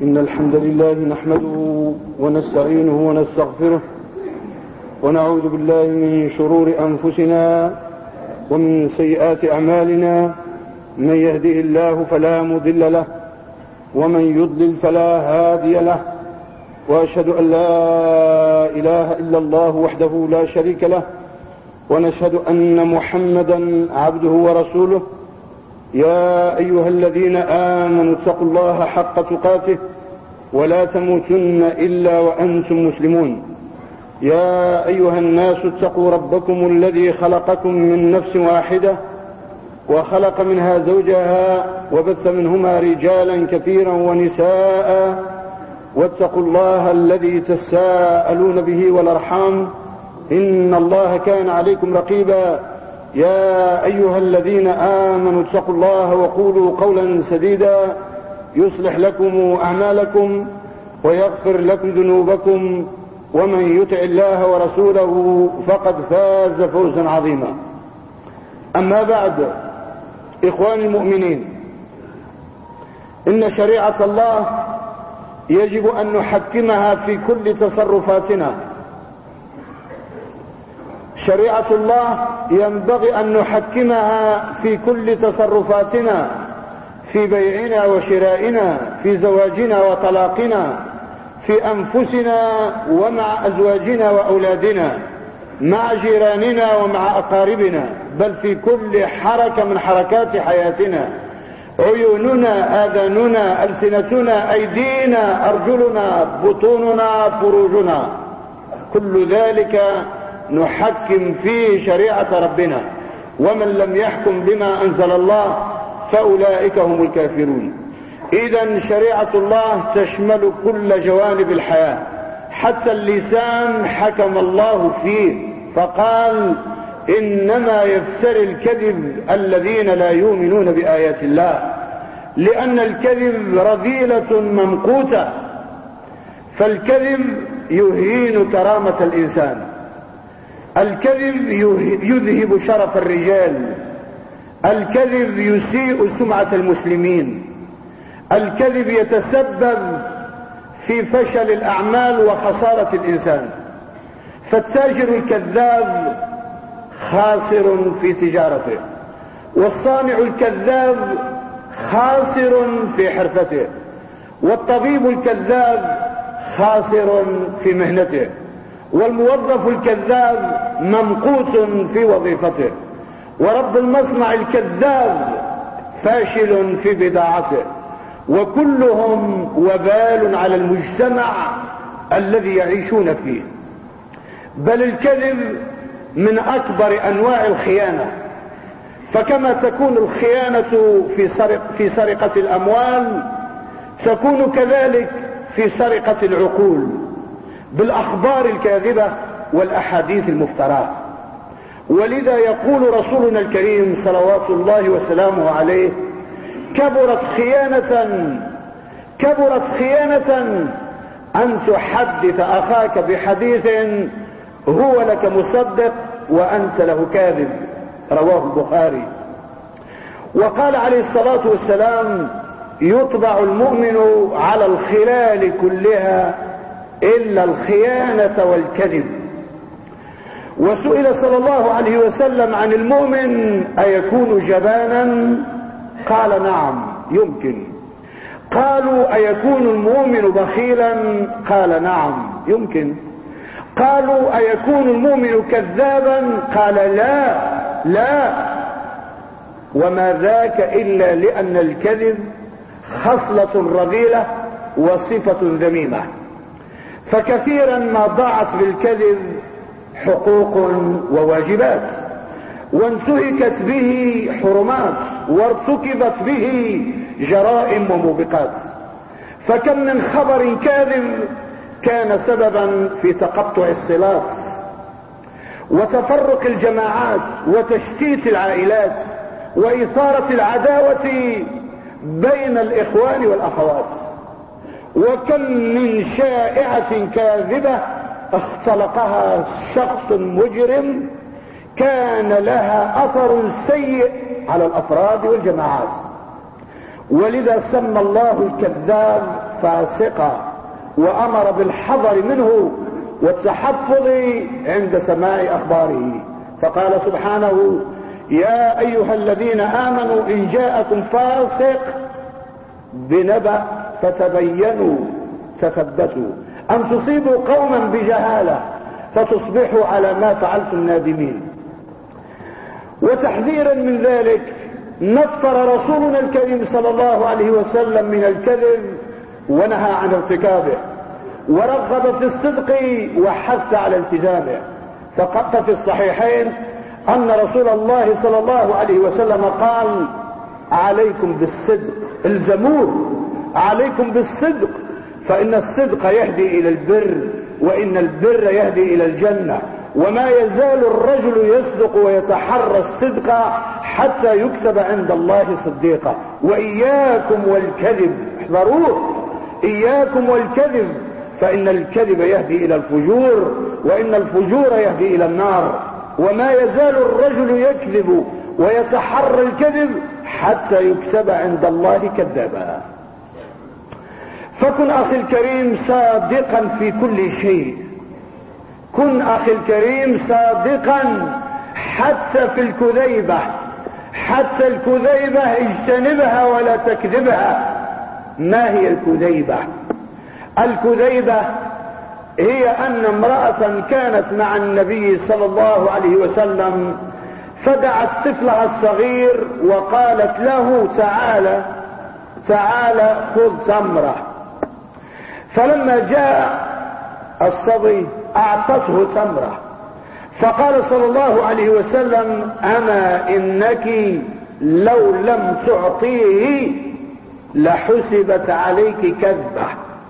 إن الحمد لله نحمده ونستعينه ونستغفره ونعوذ بالله من شرور أنفسنا ومن سيئات أعمالنا. من يهده الله فلا مضل له ومن يضلل فلا هادي له، وأشهد أن لا إله إلا الله وحده لا شريك له، ونشهد أن محمدا عبده ورسوله. يا أيها الذين آمنوا اتقوا الله حق تقاته ولا تموتن إلا وأنتم مسلمون. يا أيها الناس اتقوا ربكم الذي خلقكم من نفس واحدة وخلق منها زوجها وبث منهما رجالا كثيرا ونساء، واتقوا الله الذي تساءلون به والأرحام إن الله كان عليكم رقيبا. يا أيها الذين آمنوا اتقوا الله وقولوا قولا سديدا يصلح لكم أعمالكم ويغفر لكم ذنوبكم، ومن يطع الله ورسوله فقد فاز فوزا عظيما. أما بعد، إخواني المؤمنين، إن شريعة الله يجب أن نحكمها في كل تصرفاتنا. شريعة الله ينبغي أن نحكمها في كل تصرفاتنا، في بيعنا وشرائنا، في زواجنا وطلاقنا، في أنفسنا ومع أزواجنا وأولادنا، مع جيراننا ومع أقاربنا، بل في كل حركة من حركات حياتنا. عيوننا، آذاننا، ألسنتنا، أيدينا، أرجلنا، بطوننا، فروجنا، كل ذلك نحكم فيه شريعة ربنا. ومن لم يحكم بما أنزل الله فأولئك هم الكافرون. إذن شريعة الله تشمل كل جوانب الحياة، حتى اللسان حكم الله فيه فقال: إنما يفتري الكذب الذين لا يؤمنون بآيات الله، لأن الكذب رذيلة ممقوتة. فالكذب يهين كرامة الإنسان، الكذب يذهب شرف الرجال، الكذب يسيء سمعة المسلمين، الكذب يتسبب في فشل الأعمال وخسارة الإنسان. فالتاجر الكذاب خاسر في تجارته، والصانع الكذاب خاسر في حرفته، والطبيب الكذاب خاسر في مهنته، والموظف الكذاب ممقوت في وظيفته، ورب المصنع الكذاب فاشل في بضاعته، وكلهم وبال على المجتمع الذي يعيشون فيه. بل الكذب من أكبر أنواع الخيانة، فكما تكون الخيانة في سرقة الأموال، تكون كذلك في سرقة العقول بالأخبار الكاذبة والأحاديث المفتراه. ولذا يقول رسولنا الكريم صلوات الله وسلامه عليه: كبرت خيانة أن تحدث أخاك بحديث هو لك مصدق وأنت له كاذب. رواه البخاري. وقال عليه الصلاة والسلام: يطبع المؤمن على الخلال كلها إلا الخيانة والكذب. وسئل صلى الله عليه وسلم عن المؤمن: أيكون جبانا؟ قال: نعم، يمكن. قالوا: أيكون المؤمن بخيلا؟ قال: نعم، يمكن. قالوا: أيكون المؤمن كذابا؟ قال: لا. وما ذاك إلا لأن الكذب خصلة رذيلة وصفة ذميمة. فكثيرا ما ضاعت بالكذب حقوق وواجبات، وانتهكت به حرمات، وارتكبت به جرائم وموبقات. فكم من خبر كاذب كان سببا في تقطع الصلات وتفرق الجماعات وتشتيت العائلات وإثارة العداوة بين الإخوان والأخوات. وكم من شائعة كاذبة اختلقها شخص مجرم كان لها أثر سيء على الأفراد والجماعات. ولذا سمى الله الكذاب فاسقا، وامر بالحذر منه والتحفظ عند سماع اخباره. فقال سبحانه: يا ايها الذين امنوا ان جاءكم فاسق بنبأ فتبينوا تثبتوا ان تصيبوا قوما بجهالة فتصبحوا على ما فعلتم نادمين. وتحذيرا من ذلك نفر رسولنا الكريم صلى الله عليه وسلم من الكذب ونهى عن ارتكابه، ورغب في الصدق وحث على التزامه. ففي الصحيحين ان رسول الله صلى الله عليه وسلم قال: عليكم بالصدق، الزموه، عليكم بالصدق، فان الصدق يهدي الى البر، وان البر يهدي الى الجنة، وما يزال الرجل يصدق ويتحرى الصدق حتى يكتب عند الله صديقا. واياكم والكذب، احذروه، اياكم والكذب، فان الكذب يهدي الى الفجور، وان الفجور يهدي الى النار. وما يزال الرجل يكذب ويتحرى الكذب حتى يكتب عند الله كذابا. فكن اخي الكريم صادقا في كل شيء، كن اخي الكريم صادقا حتى في الكذيبة، حتى الكذيبة اجتنبها ولا تكذبها. ما هي الكذيبة؟ الكذيبة هي ان امرأة كانت مع النبي صلى الله عليه وسلم فدعت طفلها الصغير وقالت له: تعال خذ تمرة. فلما جاء الصبي اعطته تمرة، فقال صلى الله عليه وسلم: اما انك لو لم تعطيه لحسبت عليك كذبة.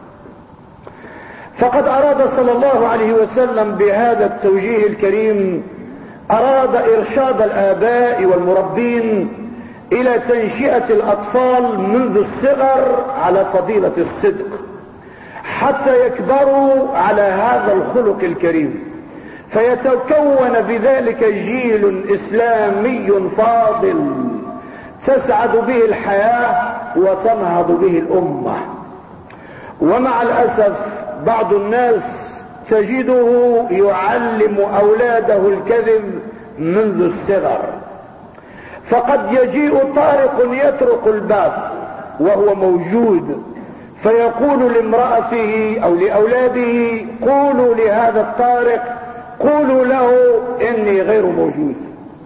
فقد اراد صلى الله عليه وسلم بهذا التوجيه الكريم، اراد ارشاد الاباء والمربين الى تنشئة الاطفال منذ الصغر على فضيلة الصدق، حتى يكبروا على هذا الخلق الكريم، فيتكون بذلك جيل اسلامي فاضل تسعد به الحياة وتنهض به الامة. ومع الاسف بعض الناس تجده يعلم اولاده الكذب منذ الصغر، فقد يجيء طارق يطرق الباب وهو موجود، فيقول لامرأته او لاولاده: قولوا لهذا الطارق، قولوا له اني غير موجود.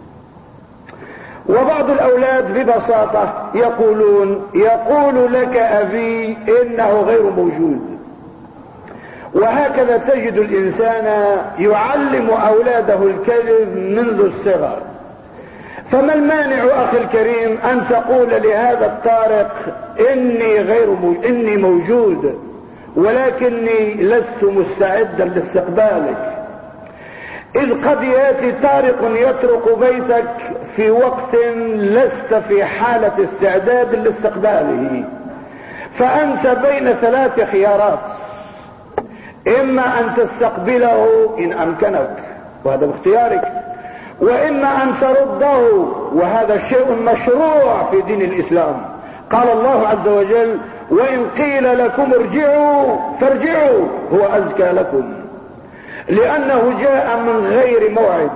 وبعض الاولاد ببساطة يقول لك ابي انه غير موجود. وهكذا تجد الانسان يعلم اولاده الكذب منذ الصغر. فما المانع اخي الكريم ان تقول لهذا الطارق: اني موجود، ولكني لست مستعدا لاستقبالك. اذ قد ياتي طارق يطرق بيتك في وقت لست في حالة استعداد لاستقباله، فانت بين 3 خيارات: اما ان تستقبله ان امكنك وهذا باختيارك، واما ان ترده وهذا شيء مشروع في دين الاسلام. قال الله عز وجل: وان قيل لكم ارجعوا فارجعوا هو ازكى لكم، لانه جاء من غير موعد.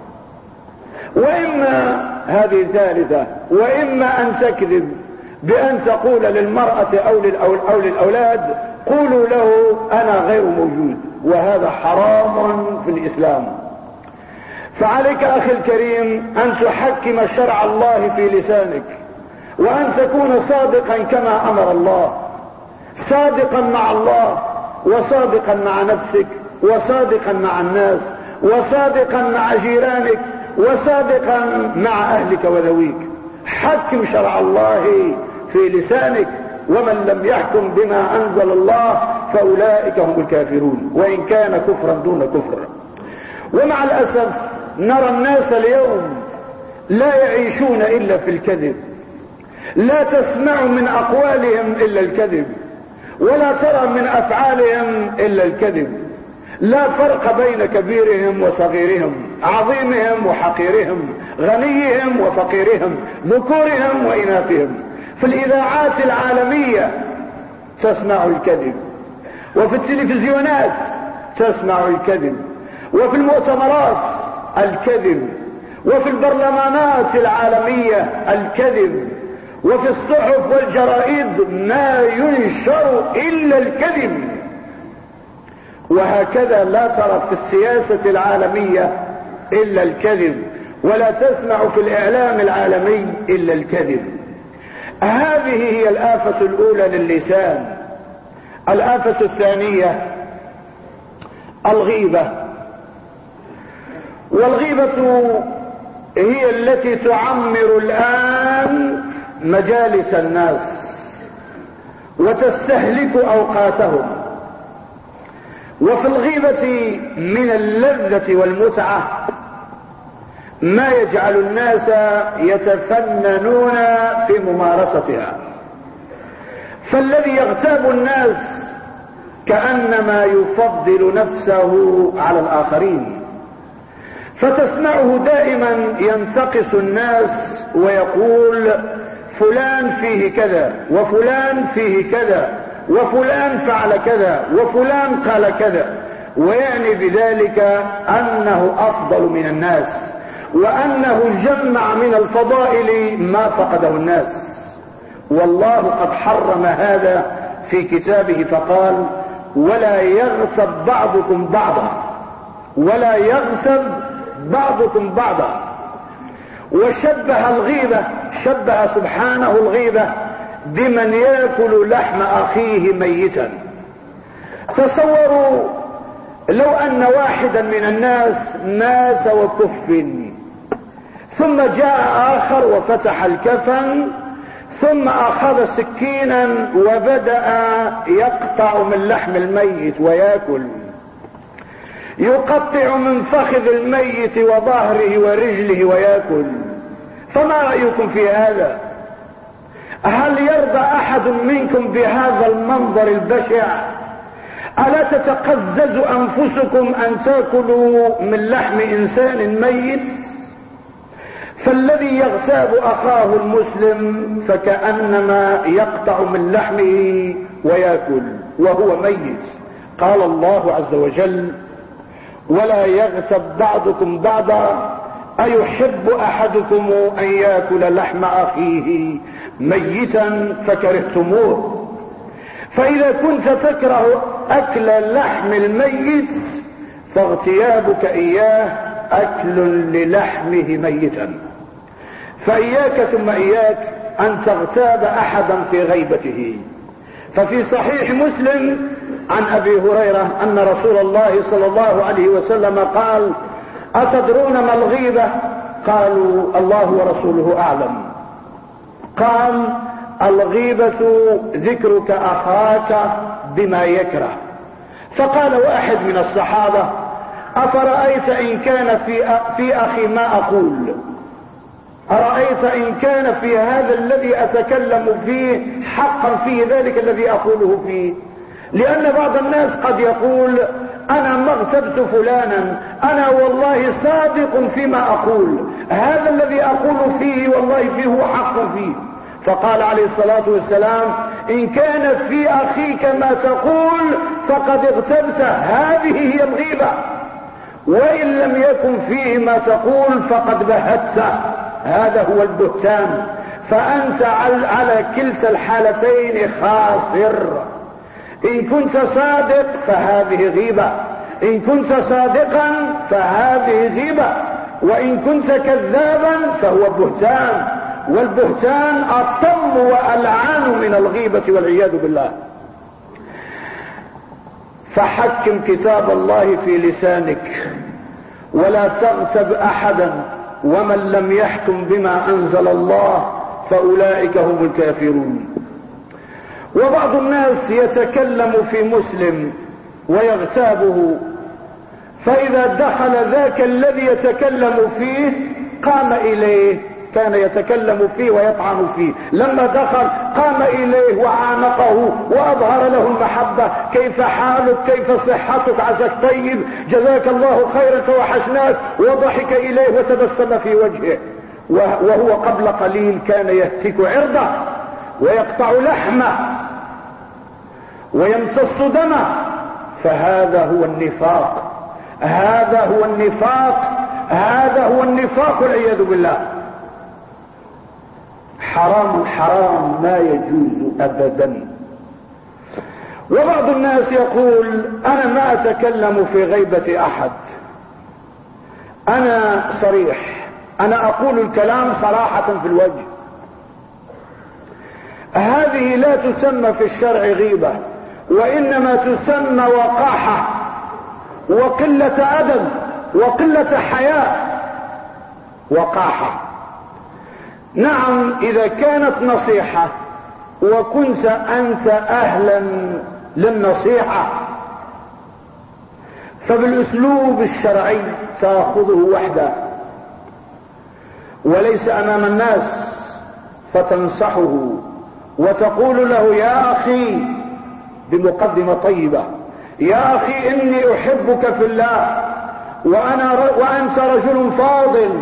واما هذه ثالثة، واما ان تكذب بان تقول للمرأة او للاولاد: قولوا له انا غير موجود، وهذا حرام في الاسلام. فعليك اخي الكريم ان تحكم شرع الله في لسانك، وان تكون صادقا كما امر الله، صادقا مع الله، وصادقا مع نفسك، وصادقا مع الناس، وصادقا مع جيرانك، وصادقا مع اهلك وذويك. حكم شرع الله في لسانك، ومن لم يحكم بما انزل الله فاولئك هم الكافرون، وان كان كفرا دون كفر. ومع الاسف نرى الناس اليوم لا يعيشون الا في الكذب، لا تسمع من اقوالهم الا الكذب، ولا ترى من افعالهم الا الكذب. لا فرق بين كبيرهم وصغيرهم، عظيمهم وحقيرهم، غنيهم وفقيرهم، ذكورهم واناثهم. في الاذاعات العالمية تسمع الكذب، وفي التلفزيونات تسمع الكذب، وفي المؤتمرات الكذب، وفي البرلمانات العالمية الكذب، وفي الصحف والجرائد ما ينشر إلا الكذب. وهكذا لا ترى في السياسة العالمية إلا الكذب، ولا تسمع في الإعلام العالمي إلا الكذب. هذه هي الآفة الأولى للسان. الآفة الثانية الغيبة. والغيبة هي التي تعمر الآن مجالس الناس وتستهلك أوقاتهم. وفي الغيبة من اللذة والمتعة ما يجعل الناس يتفننون في ممارستها. فالذي يغتاب الناس كأنما يفضل نفسه على الآخرين، فتسمعه دائما ينتقص الناس ويقول فلان فيه كذا، وفلان فيه كذا، وفلان فعل كذا، وفلان قال كذا، ويعني بذلك أنه أفضل من الناس، وأنه جمع من الفضائل ما فقده الناس. والله قد حرم هذا في كتابه فقال ولا يغتب بعضكم بعضا، ولا يغتب بعضكم بعضا. وشبه الغيبة، شبه سبحانه الغيبة بمن يأكل لحم أخيه ميتا. تصوروا لو أن واحدا من الناس مات وكفن، ثم جاء آخر وفتح الكفن، ثم أخذ سكينا وبدأ يقطع من لحم الميت ويأكل، يقطع من فخذ الميت وظهره ورجله ويأكل. فما رأيكم في هذا؟ هل يرضى أحد منكم بهذا المنظر البشع؟ ألا تتقزز أنفسكم أن تأكلوا من لحم إنسان ميت؟ فالذي يغتاب أخاه المسلم فكأنما يقطع من لحمه ويأكل وهو ميت. قال الله عز وجل ولا يغتب بعضكم بعضا أيحب أحدكم أن يأكل لحم أخيه ميتا فكرهتموه. فإذا كنت تكره أكل لحم الميت فاغتيابك إياه أكل للحمه ميتا. فإياك ثم إياك أن تغتاب أحدا في غيبته. ففي صحيح مسلم عن أبي هريرة أن رسول الله صلى الله عليه وسلم قال أتدرون ما الغيبة؟ قالوا الله ورسوله أعلم. قال الغيبة ذكرك أخاك بما يكره. فقال واحد من الصحابة أفرأيت إن كان في أخي ما أقول؟ أرأيت إن كان في هذا الذي أتكلم فيه حقا فيه ذلك الذي أقوله فيه؟ لأن بعض الناس قد يقول أنا ما اغتبت فلانا، أنا والله صادق فيما أقول، هذا الذي أقول فيه والله فيه هو حق فيه. فقال عليه الصلاة والسلام إن كان في أخيك ما تقول فقد اغتبت، هذه هي الغيبة. وإن لم يكن فيه ما تقول فقد بهت، هذا هو البهتان. فأنت على كلتا الحالتين خاسر. إن كنت صادق فهذه غيبة، إن كنت صادقا فهذه غيبة، وإن كنت كذابا فهو بهتان، والبهتان أطم وألعان من الغيبة والعياذ بالله. فحكم كتاب الله في لسانك ولا تغتب أحدا، ومن لم يحكم بما أنزل الله فأولئك هم الكافرون. وبعض الناس يتكلم في مسلم ويغتابه، فإذا دخل ذاك الذي يتكلم فيه قام إليه، كان يتكلم فيه ويطعن فيه، لما دخل قام إليه وعانقه وأظهر له المحبة، كيف حالك، كيف صحتك، عساك طيب، جزاك الله خيرا توحشناك، وضحك إليه وتبسم في وجهه، وهو قبل قليل كان يهتك عرضه ويقطع لحمه ويمتص دمه، فهذا هو النفاق، هذا هو النفاق، هذا هو النفاق والعياذ بالله. حرام حرام ما يجوز أبدا. وبعض الناس يقول أنا ما أتكلم في غيبة أحد، أنا صريح، أنا أقول الكلام صراحة في الوجه. هذه لا تسمى في الشرع غيبة، وإنما تسمى وقاحة وقلة أدب وقلة حياء. وقاحة. نعم إذا كانت نصيحة وكنت أنت أهلا للنصيحة فبالأسلوب الشرعي تأخذه وحده وليس أمام الناس، فتنصحه وتقول له يا أخي بمقدمة طيبة، يا أخي إني أحبك في الله، وأنت رجل فاضل،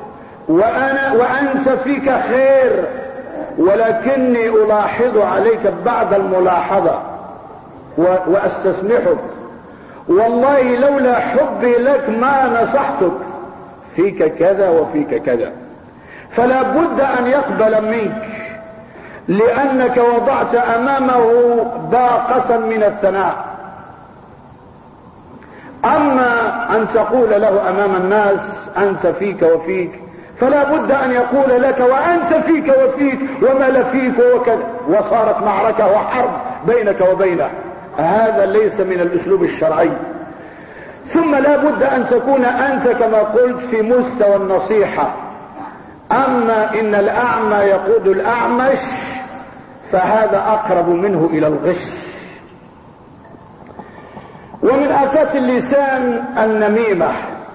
وأنت فيك خير، ولكني ألاحظ عليك بعد الملاحظة وأستسمحك، والله لولا حبي لك ما نصحتك، فيك كذا وفيك كذا. فلا بد أن يقبل منك، لأنك وضعت أمامه باقة من الثناء. أما أن تقول له أمام الناس أنت فيك وفيك، فلا بد أن يقول لك وأنت فيك وفيك وما لفيك وكذا، وصارت معركة وحرب بينك وبينه. هذا ليس من الأسلوب الشرعي. ثم لا بد أن تكون أنت كما قلت في مستوى النصيحة. أما إن الأعمى يقود الأعمش فهذا أقرب منه إلى الغش. ومن آفات اللسان النميمة،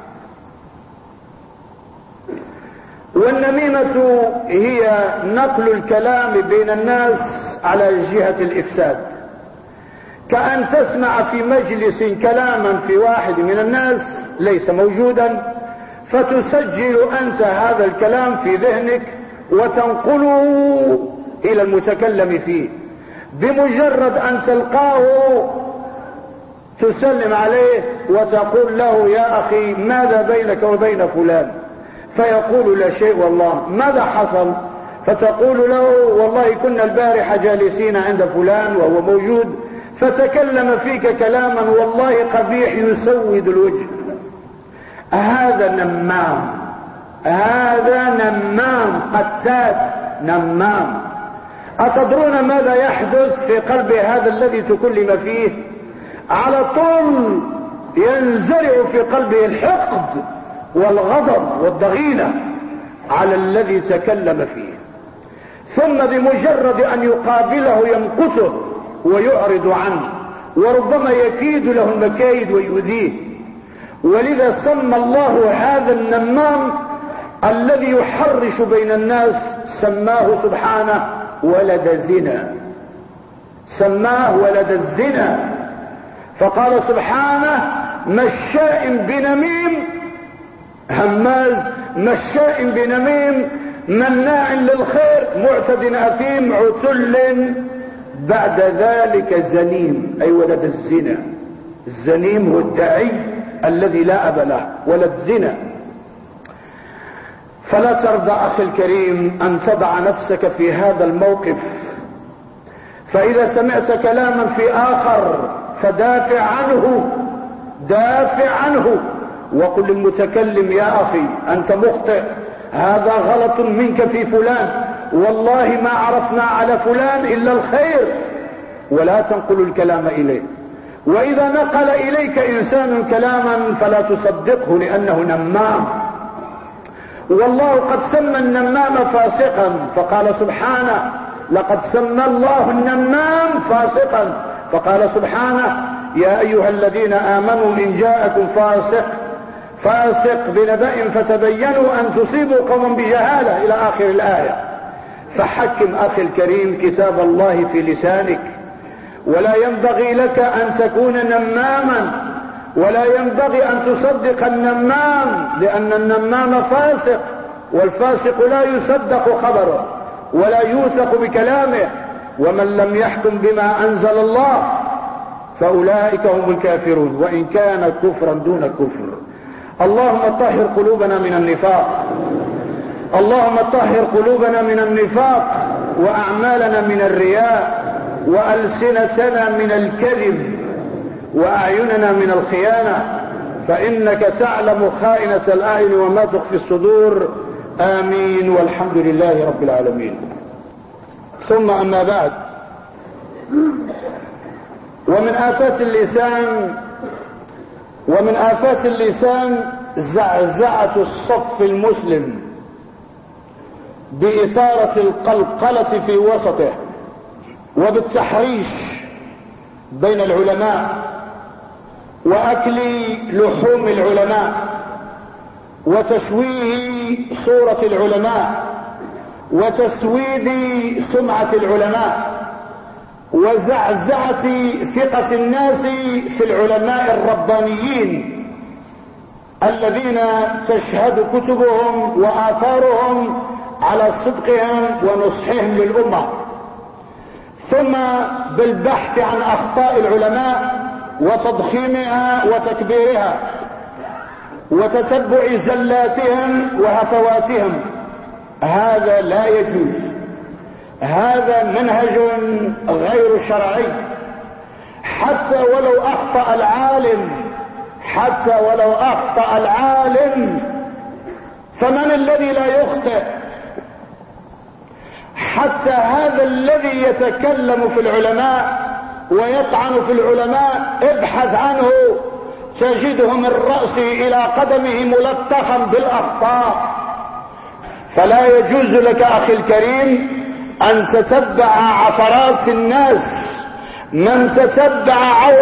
والنميمة هي نقل الكلام بين الناس على جهة الإفساد، كأن تسمع في مجلس كلاما في واحد من الناس ليس موجودا، فتسجل أنت هذا الكلام في ذهنك وتنقله إلى المتكلم فيه. بمجرد أن تلقاه تسلم عليه وتقول له يا أخي ماذا بينك وبين فلان؟ فيقول لا شيء والله. ماذا حصل؟ فتقول له والله كنا البارحة جالسين عند فلان وهو موجود، فتكلم فيك كلاما والله قبيح يسود الوجه. هذا نمام، هذا نمام قتات نمام. أتدرون ماذا يحدث في قلب هذا الذي تكلم فيه؟ على طول ينزرع في قلبه الحقد والغضب والضغينة على الذي تكلم فيه، ثم بمجرد أن يقابله يمقته ويعرض عنه، وربما يكيد له المكايد ويؤذيه. ولذا سمى الله هذا النمام الذي يحرش بين الناس، سماه سبحانه ولد زنا، سماه ولد الزنا. فقال سبحانه مشاء بنميم، هماز مشاء بنميم، مناع للخير، معتد أثيم، عتل بعد ذلك زنيم، أي ولد الزنا. الزنيم هو الداعي الذي لا أب له، ولد زنا. فلا ترضى أخي الكريم أن تضع نفسك في هذا الموقف، فإذا سمعت كلاما في آخر فدافع عنه، دافع عنه، وقل للمتكلم يا أخي أنت مخطئ، هذا غلط منك في فلان، والله ما عرفنا على فلان إلا الخير، ولا تنقل الكلام إليه. وإذا نقل إليك إنسان كلاما فلا تصدقه لأنه نمام. والله قد سمى النمام فاسقا، فقال سبحانه لقد سمى الله النمام فاسقا، فقال سبحانه يا أيها الذين آمنوا إن جاءكم فاسق بنبأ فتبينوا أن تصيبوا قوما بجهالة إلى آخر الآية. فحكم أخي الكريم كتاب الله في لسانك، ولا ينبغي لك أن تكون نماما، ولا ينبغي أن تصدق النمام، لأن النمام فاسق، والفاسق لا يصدق خبره ولا يوثق بكلامه. ومن لم يحكم بما أنزل الله فأولئك هم الكافرون، وإن كان كفرا دون كفر. اللهم طهر قلوبنا من النفاق، اللهم طهر قلوبنا من النفاق، وأعمالنا من الرياء، وألسنتنا من الكذب، وأعيننا من الخيانة، فإنك تعلم خائنة الأعين وما تخفي الصدور. آمين، والحمد لله رب العالمين. ثم أما بعد، ومن آفات اللسان زعزعة الصف المسلم بإثارة القلقلة في وسطه، وبالتحريش بين العلماء، وأكل لحوم العلماء، وتشويه صورة العلماء، وتسويد سمعة العلماء، وزعزعة ثقة الناس في العلماء الربانيين الذين تشهد كتبهم وآثارهم على صدقهم ونصحهم للأمة. ثم بالبحث عن أخطاء العلماء وتضخيمها وتكبيرها، وتتبع زلاتهم وهفواتهم. هذا لا يجوز، هذا منهج غير شرعي. حتى ولو أخطأ العالم، فمن الذي لا يخطئ؟ حتى هذا الذي يتكلم في العلماء ويطعن في العلماء، ابحث عنه تجده من رأسه إلى قدمه ملطخا بالأخطاء. فلا يجوز لك أخي الكريم أن تتبع عثرات الناس. من تتبع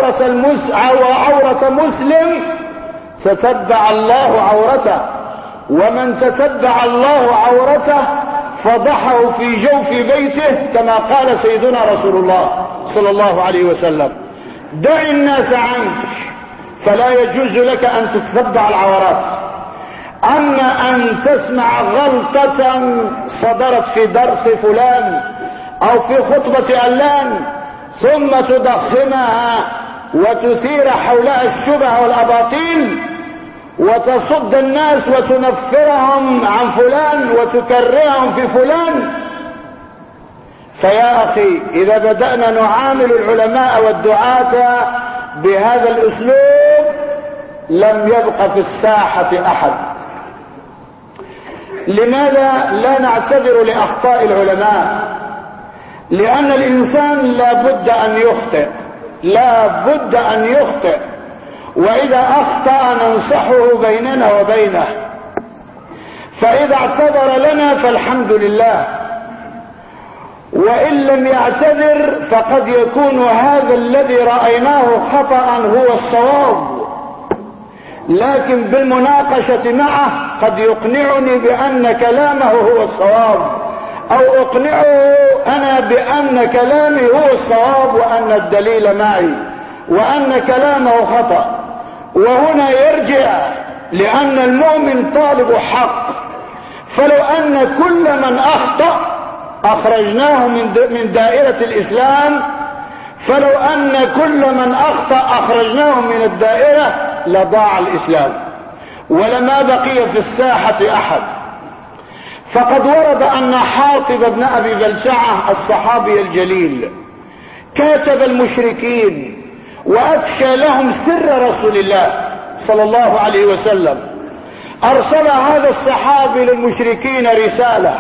عورة مسلم تتبع الله عورته، ومن تتبع الله عورته فضحه في جوف بيته، كما قال سيدنا رسول الله صلى الله عليه وسلم. دع الناس عنك، فلا يجوز لك أن تتتبع العورات. أما أن تسمع غلطة صدرت في درس فلان أو في خطبة علان ثم تضخمها وتثير حولها الشبه والأباطيل، وتصد الناس وتنفرهم عن فلان وتكرههم في فلان، فيا أخي إذا بدأنا نعامل العلماء والدعاة بهذا الأسلوب لم يبق في الساحة أحد. لماذا لا نعتذر لأخطاء العلماء؟ لأن الإنسان لا بد أن يخطئ، وإذا أخطأ ننصحه بيننا وبينه، فإذا اعتذر لنا فالحمد لله، وإن لم يعتذر فقد يكون هذا الذي رأيناه خطأ هو الصواب، لكن بالمناقشة معه قد يقنعني بأن كلامه هو الصواب، أو أقنعه أنا بأن كلامي هو الصواب وأن الدليل معي وأن كلامه خطأ. وهنا يرجع، لأن المؤمن طالب حق، فلو أن كل من أخطأ أخرجناه من دائرة الإسلام، فلو أن كل من أخطأ أخرجناه من الدائرة لضاع الإسلام ولما بقي في الساحة أحد. فقد ورد أن حاطب بن أبي بلتعة الصحابي الجليل كاتب المشركين وأفشى لهم سر رسول الله صلى الله عليه وسلم. أرسل هذا الصحابي للمشركين رسالة،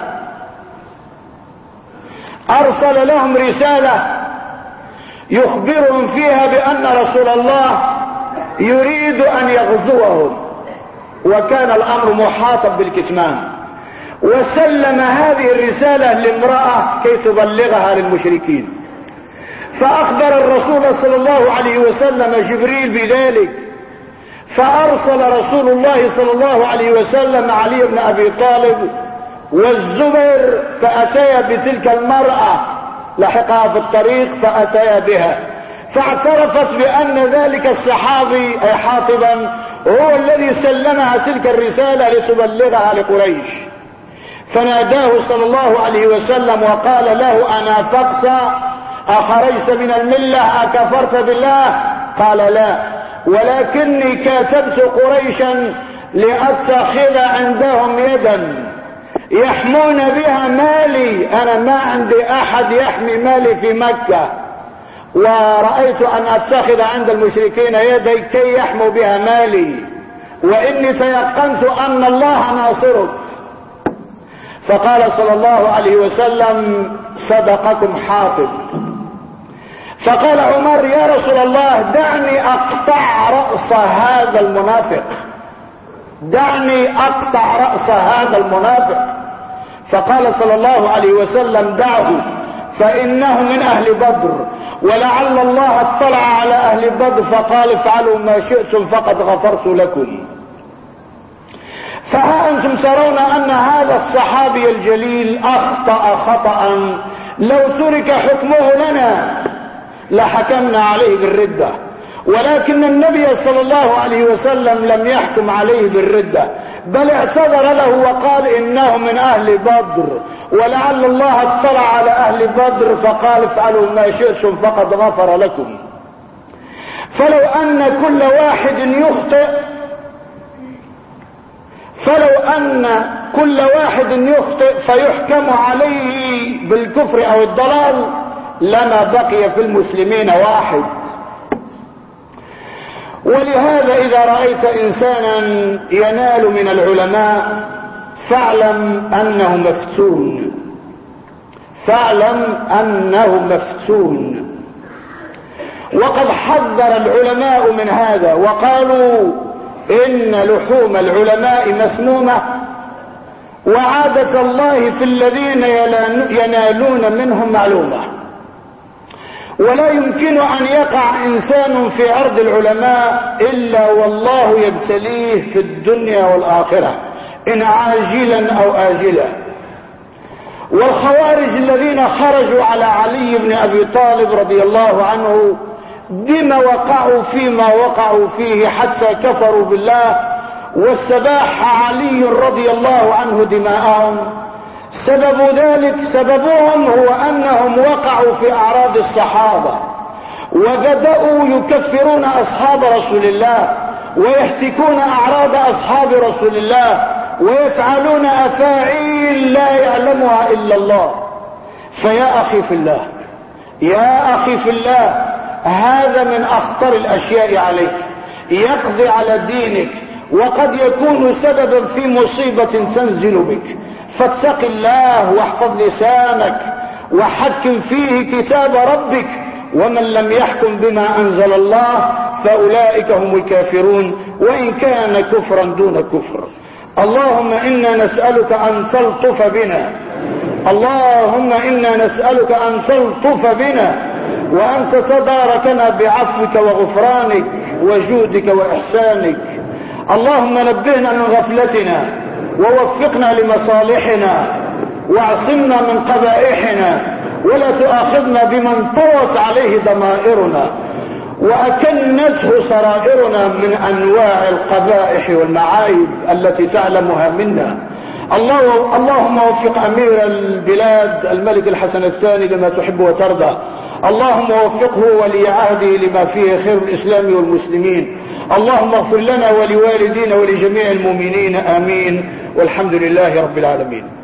أرسل لهم رسالة يخبرهم فيها بأن رسول الله يريد أن يغزوهم، وكان الأمر محاطب بالكتمان. وسلم هذه الرسالة لامرأة كي تبلغها للمشركين، فأخبر الرسول صلى الله عليه وسلم جبريل بذلك، فأرسل رسول الله صلى الله عليه وسلم علي بن أبي طالب والزبير فأتيا بتلك المرأة، لحقها في الطريق فأتيا بها، فاعترفت بأن ذلك الصحابي أي حاطبا هو الذي سلمها تلك الرسالة لتبلغها لقريش. فناداه صلى الله عليه وسلم وقال له: أنا فقط أخرجت من الملة أكفرت بالله؟ قال لا، ولكني كاتبت قريشا لأتخذ عندهم يدا يحمون بها مالي. أنا ما عندي أحد يحمي مالي في مكة، ورأيت أن أتخذ عند المشركين يدي كي يحموا بها مالي، وإني تيقنت أن الله ناصرك. فقال صلى الله عليه وسلم صدقكم حاطب. فقال عمر يا رسول الله دعني أقطع رأس هذا المنافق، دعني أقطع رأس هذا المنافق. فقال صلى الله عليه وسلم دعه فإنه من أهل بدر، ولعل الله اطلع على أهل بدر فقال افعلوا ما شئتم فقد غفرت لكم. فها أنتم ترون أن هذا الصحابي الجليل أخطأ خطأ لو ترك حكمه لنا لحكمنا عليه بالردة، ولكن النبي صلى الله عليه وسلم لم يحكم عليه بالردة، بل اعتذر له وقال إنه من أهل بدر، ولعل الله اطلع على أهل بدر فقال افعلوا ما شئتم فقد غفر لكم. فلو أن كل واحد يخطئ فيحكم عليه بالكفر أو الضلال لما بقي في المسلمين واحد. ولهذا إذا رأيت إنسانا ينال من العلماء فاعلم أنه مفتون، فاعلم أنه مفتون. وقد حذر العلماء من هذا وقالوا إن لحوم العلماء مسمومة، وعادة الله في الذين ينالون منهم معلومة، ولا يمكن أن يقع إنسان في عرض العلماء إلا والله يبتليه في الدنيا والآخرة إن عاجلا أو آجلا. والخوارج الذين خرجوا على علي بن أبي طالب رضي الله عنه بما وقعوا فيما وقعوا فيه حتى كفروا بالله واستباح علي رضي الله عنه دماءهم، سببهم هو أنهم وقعوا في أعراض الصحابة وبدأوا يكفرون أصحاب رسول الله ويهتكون أعراض أصحاب رسول الله ويفعلون أفاعيل لا يعلمها إلا الله. فيا أخي في الله، يا أخي في الله، هذا من أخطر الأشياء عليك، يقضي على دينك وقد يكون سببا في مصيبة تنزل بك. فاتق الله واحفظ لسانك وحكم فيه كتاب ربك، ومن لم يحكم بما أنزل الله فأولئك هم الكافرون، وإن كان كفرا دون كفر. اللهم إنا نسألك أن تلطف بنا، اللهم إنا نسألك أن تلطف بنا وأن تتداركنا بعفوك وغفرانك وجودك وإحسانك. اللهم نبهنا من غفلتنا ووفقنا لمصالحنا واعصمنا من قبائحنا، ولا تؤاخذنا بمن طوت عليه ضمائرنا وأكنته سرائرنا من أنواع القبائح والمعايب التي تعلمها منا. اللهم وفق أمير البلاد الملك الحسن الثاني لما تحب وترضى، اللهم وفقه ولي عهده لما فيه خير الإسلام والمسلمين. اللهم اغفر لنا ولوالدينا ولجميع المؤمنين آمين، والحمد لله رب العالمين.